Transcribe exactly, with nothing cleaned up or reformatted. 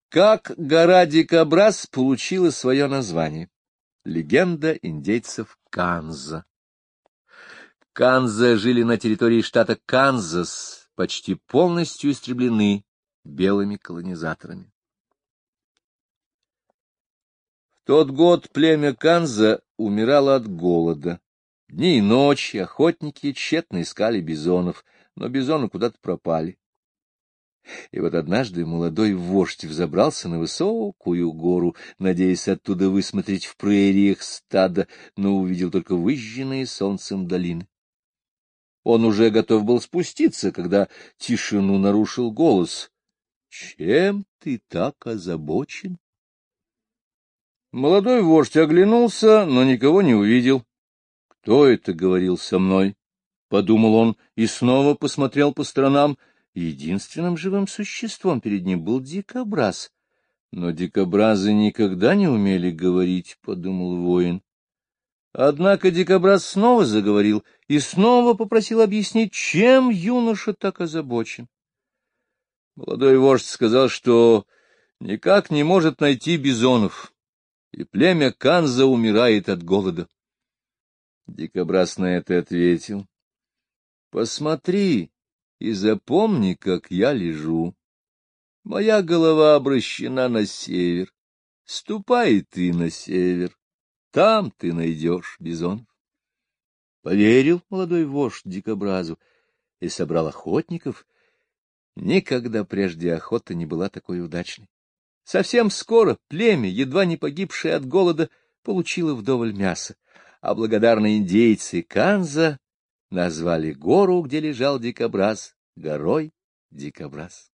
Как гора Дикобраз получила свое название? Легенда индейцев Канза. Канза жили на территории штата Канзас, почти полностью истреблены белыми колонизаторами. В тот год племя Канза умирало от голода. Дни и ночи охотники тщетно искали бизонов, но бизоны куда-то пропали. И вот однажды молодой вождь взобрался на высокую гору, надеясь оттуда высмотреть в прериях стадо, но увидел только выжженные солнцем долины. Он уже готов был спуститься, когда тишину нарушил голос. — Чем ты так озабочен? Молодой вождь оглянулся, но никого не увидел. — Кто это говорил со мной? — подумал он и снова посмотрел по сторонам. Единственным живым существом перед ним был дикобраз. Но дикобразы никогда не умели говорить, — подумал воин. Однако дикобраз снова заговорил и снова попросил объяснить, чем юноша так озабочен. Молодой вождь сказал, что никак не может найти бизонов, и племя Канза умирает от голода. Дикобраз на это ответил: — Посмотри и запомни, как я лежу. Моя голова обращена на север. Ступай ты на север, там ты найдешь бизонов. Поверил молодой вождь дикобразу и собрал охотников. Никогда прежде охота не была такой удачной. Совсем скоро племя, едва не погибшее от голода, получило вдоволь мяса, а благодарные индейцы Канза назвали гору, где лежал дикобраз, горой Дикобраз.